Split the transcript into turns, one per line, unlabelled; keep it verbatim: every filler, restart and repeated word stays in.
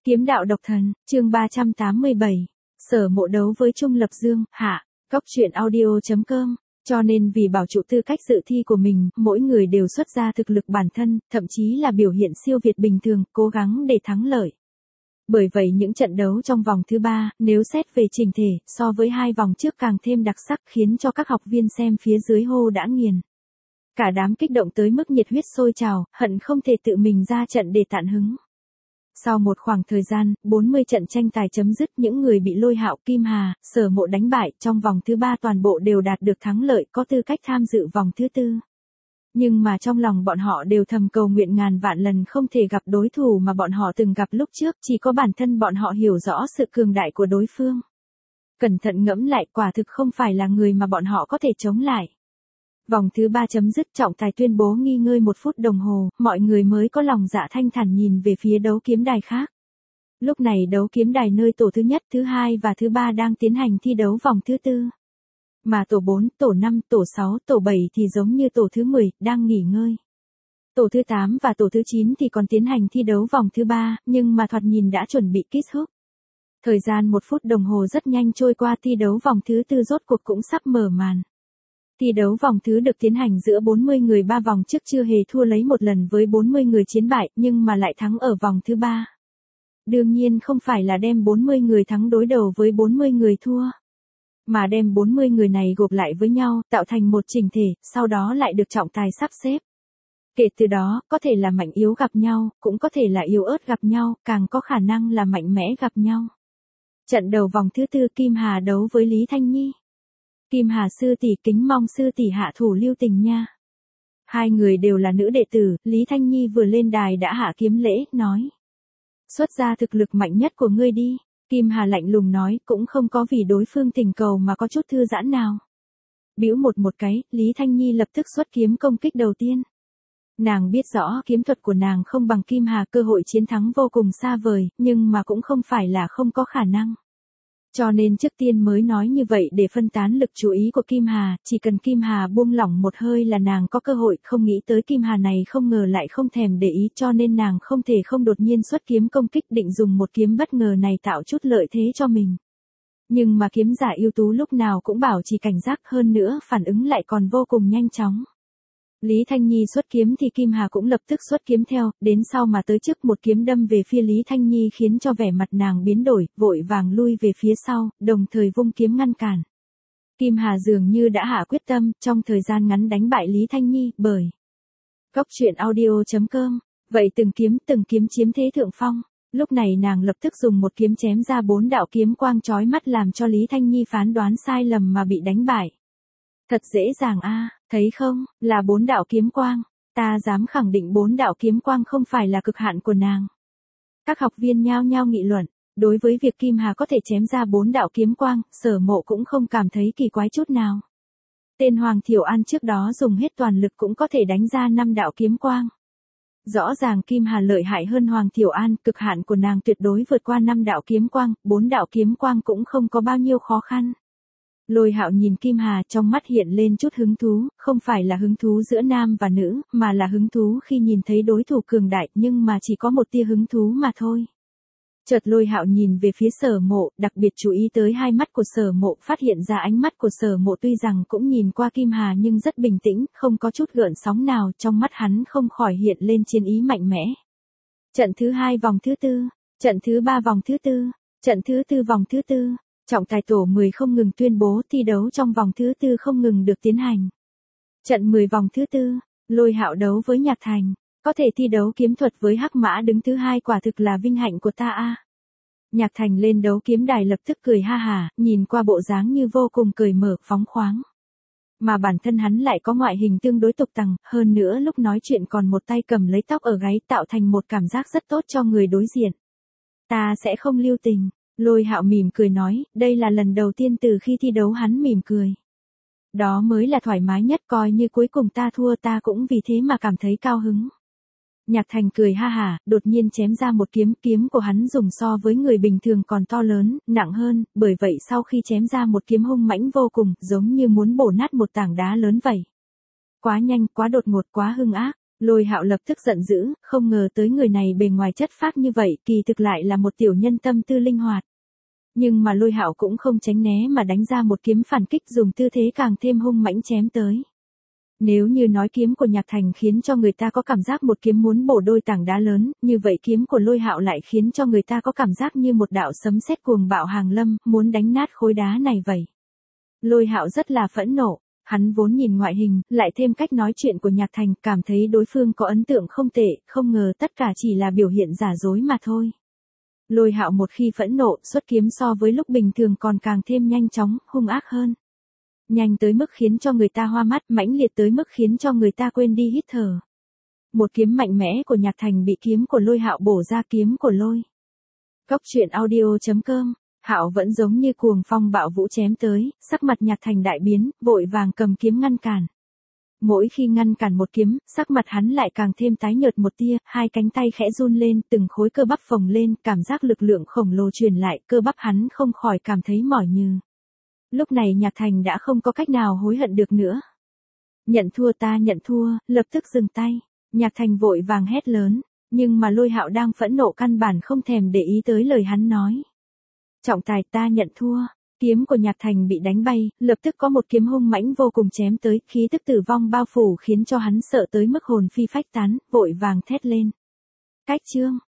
Kiếm đạo độc thần, chương ba trăm tám mươi bảy. Sở Mộ đấu với Trung Lập Dương, hạ. Góc truyện audio chấm com. Cho nên vì bảo trụ tư cách dự thi của mình, mỗi người đều xuất ra thực lực bản thân, thậm chí là biểu hiện siêu việt bình thường, cố gắng để thắng lợi. Bởi vậy những trận đấu trong vòng thứ ba, nếu xét về chỉnh thể, so với hai vòng trước càng thêm đặc sắc, khiến cho các học viên xem phía dưới hô đã nghiền. Cả đám kích động tới mức nhiệt huyết sôi trào, hận không thể tự mình ra trận để tận hứng. Sau một khoảng thời gian, bốn mươi trận tranh tài chấm dứt, những người bị Lôi Hạo, Kim Hà, Sở Mộ đánh bại trong vòng thứ ba toàn bộ đều đạt được thắng lợi, có tư cách tham dự vòng thứ tư. Nhưng mà trong lòng bọn họ đều thầm cầu nguyện ngàn vạn lần không thể gặp đối thủ mà bọn họ từng gặp lúc trước, chỉ có bản thân bọn họ hiểu rõ sự cường đại của đối phương. Cẩn thận ngẫm lại, quả thực không phải là người mà bọn họ có thể chống lại. Vòng thứ ba chấm dứt, trọng tài tuyên bố nghỉ ngơi một phút đồng hồ, mọi người mới có lòng dạ thanh thản nhìn về phía đấu kiếm đài khác. Lúc này đấu kiếm đài nơi tổ thứ nhất, thứ hai và thứ ba đang tiến hành thi đấu vòng thứ tư. Mà tổ bốn, tổ năm, tổ sáu, tổ bảy thì giống như tổ thứ mười, đang nghỉ ngơi. Tổ thứ tám và tổ thứ chín thì còn tiến hành thi đấu vòng thứ ba, nhưng mà thoạt nhìn đã chuẩn bị kết thúc. Thời gian một phút đồng hồ rất nhanh trôi qua, thi đấu vòng thứ tư rốt cuộc cũng sắp mở màn. Thi đấu vòng thứ được tiến hành giữa bốn mươi người, ba vòng trước chưa hề thua lấy một lần với bốn mươi người chiến bại, nhưng mà lại thắng ở vòng thứ ba. Đương nhiên không phải là đem bốn mươi người thắng đối đầu với bốn mươi người thua, mà đem bốn mươi người này gộp lại với nhau, tạo thành một chỉnh thể, sau đó lại được trọng tài sắp xếp. Kể từ đó, có thể là mạnh yếu gặp nhau, cũng có thể là yếu ớt gặp nhau, càng có khả năng là mạnh mẽ gặp nhau. Trận đầu vòng thứ tư, Kim Hà đấu với Lý Thanh Nhi. Kim Hà sư tỷ, kính mong sư tỷ hạ thủ lưu tình nha. Hai người đều là nữ đệ tử, Lý Thanh Nhi vừa lên đài đã hạ kiếm lễ, nói: xuất ra thực lực mạnh nhất của ngươi đi. Kim Hà lạnh lùng nói, cũng không có vì đối phương tình cầu mà có chút thư giãn nào. Bĩu một một cái, Lý Thanh Nhi lập tức xuất kiếm công kích đầu tiên. Nàng biết rõ kiếm thuật của nàng không bằng Kim Hà, cơ hội chiến thắng vô cùng xa vời, nhưng mà cũng không phải là không có khả năng. Cho nên trước tiên mới nói như vậy để phân tán lực chú ý của Kim Hà, chỉ cần Kim Hà buông lỏng một hơi là nàng có cơ hội, không nghĩ tới Kim Hà này không ngờ lại không thèm để ý, cho nên nàng không thể không đột nhiên xuất kiếm công kích, định dùng một kiếm bất ngờ này tạo chút lợi thế cho mình. Nhưng mà kiếm giả ưu tú lúc nào cũng bảo trì cảnh giác, hơn nữa phản ứng lại còn vô cùng nhanh chóng. Lý Thanh Nhi xuất kiếm thì Kim Hà cũng lập tức xuất kiếm theo, đến sau mà tới trước một kiếm đâm về phía Lý Thanh Nhi khiến cho vẻ mặt nàng biến đổi, vội vàng lui về phía sau, đồng thời vung kiếm ngăn cản. Kim Hà dường như đã hạ quyết tâm, trong thời gian ngắn đánh bại Lý Thanh Nhi, bởi Góc truyện audio chấm com. Vậy từng kiếm từng kiếm chiếm thế thượng phong. Lúc này nàng lập tức dùng một kiếm chém ra bốn đạo kiếm quang chói mắt làm cho Lý Thanh Nhi phán đoán sai lầm mà bị đánh bại. Thật dễ dàng a, thấy không, là bốn đạo kiếm quang, ta dám khẳng định bốn đạo kiếm quang không phải là cực hạn của nàng. Các học viên nhao nhao nghị luận, đối với việc Kim Hà có thể chém ra bốn đạo kiếm quang, Sở Mộ cũng không cảm thấy kỳ quái chút nào. Tên Hoàng Thiểu An trước đó dùng hết toàn lực cũng có thể đánh ra năm đạo kiếm quang. Rõ ràng Kim Hà lợi hại hơn Hoàng Thiểu An, cực hạn của nàng tuyệt đối vượt qua năm đạo kiếm quang, bốn đạo kiếm quang cũng không có bao nhiêu khó khăn. Lôi Hạo nhìn Kim Hà, trong mắt hiện lên chút hứng thú, không phải là hứng thú giữa nam và nữ, mà là hứng thú khi nhìn thấy đối thủ cường đại, nhưng mà chỉ có một tia hứng thú mà thôi. Chợt Lôi Hạo nhìn về phía Sở Mộ, đặc biệt chú ý tới hai mắt của Sở Mộ, phát hiện ra ánh mắt của Sở Mộ tuy rằng cũng nhìn qua Kim Hà nhưng rất bình tĩnh, không có chút gợn sóng nào, trong mắt hắn không khỏi hiện lên chiến ý mạnh mẽ. Trận thứ hai vòng thứ tư, trận thứ ba vòng thứ tư, trận thứ tư vòng thứ tư. Trọng tài tổ mười không ngừng tuyên bố thi đấu trong vòng thứ tư không ngừng được tiến hành. Trận mười vòng thứ tư, Lôi Hạo đấu với Nhạc Thành, có thể thi đấu kiếm thuật với Hắc Mã đứng thứ hai quả thực là vinh hạnh của ta a. Nhạc Thành lên đấu kiếm đài lập tức cười ha hả, nhìn qua bộ dáng như vô cùng cởi mở, phóng khoáng. Mà bản thân hắn lại có ngoại hình tương đối tục tằng, hơn nữa lúc nói chuyện còn một tay cầm lấy tóc ở gáy, tạo thành một cảm giác rất tốt cho người đối diện. Ta sẽ không lưu tình. Lôi Hạo mỉm cười nói, đây là lần đầu tiên từ khi thi đấu hắn mỉm cười. Đó mới là thoải mái nhất, coi như cuối cùng ta thua ta cũng vì thế mà cảm thấy cao hứng. Nhạc Thành cười ha hả, đột nhiên chém ra một kiếm, kiếm của hắn dùng so với người bình thường còn to lớn, nặng hơn, bởi vậy sau khi chém ra một kiếm hung mãnh vô cùng, giống như muốn bổ nát một tảng đá lớn vậy. Quá nhanh, quá đột ngột, quá hung ác. Lôi Hạo lập tức giận dữ, không ngờ tới người này bề ngoài chất phác như vậy, kỳ thực lại là một tiểu nhân tâm tư linh hoạt. Nhưng mà Lôi Hạo cũng không tránh né mà đánh ra một kiếm phản kích, dùng tư thế càng thêm hung mãnh chém tới. Nếu như nói kiếm của Nhạc Thành khiến cho người ta có cảm giác một kiếm muốn bổ đôi tảng đá lớn, như vậy kiếm của Lôi Hạo lại khiến cho người ta có cảm giác như một đạo sấm sét cuồng bạo hàng lâm, muốn đánh nát khối đá này vậy. Lôi Hạo rất là phẫn nộ, hắn vốn nhìn ngoại hình, lại thêm cách nói chuyện của Nhạc Thành, cảm thấy đối phương có ấn tượng không tệ, không ngờ tất cả chỉ là biểu hiện giả dối mà thôi. Lôi Hạo một khi phẫn nộ, xuất kiếm so với lúc bình thường còn càng thêm nhanh chóng, hung ác hơn. Nhanh tới mức khiến cho người ta hoa mắt, mãnh liệt tới mức khiến cho người ta quên đi hít thở. Một kiếm mạnh mẽ của Nhạc Thành bị kiếm của Lôi Hạo bổ ra, kiếm của Lôi. Cốc truyện audio chấm com. Hạo vẫn giống như cuồng phong bạo vũ chém tới, sắc mặt Nhạc Thành đại biến, vội vàng cầm kiếm ngăn cản. Mỗi khi ngăn cản một kiếm, sắc mặt hắn lại càng thêm tái nhợt một tia, hai cánh tay khẽ run lên, từng khối cơ bắp phồng lên, cảm giác lực lượng khổng lồ truyền lại, cơ bắp hắn không khỏi cảm thấy mỏi nhừ. Lúc này Nhạc Thành đã không có cách nào hối hận được nữa. Nhận thua, ta nhận thua, lập tức dừng tay. Nhạc Thành vội vàng hét lớn, nhưng mà Lôi Hạo đang phẫn nộ căn bản không thèm để ý tới lời hắn nói. Trọng tài, ta nhận thua. Kiếm của Nhạc Thành bị đánh bay, lập tức có một kiếm hung mãnh vô cùng chém tới, khí tức tử vong bao phủ khiến cho hắn sợ tới mức hồn phi phách tán, vội vàng thét lên. Cách chương.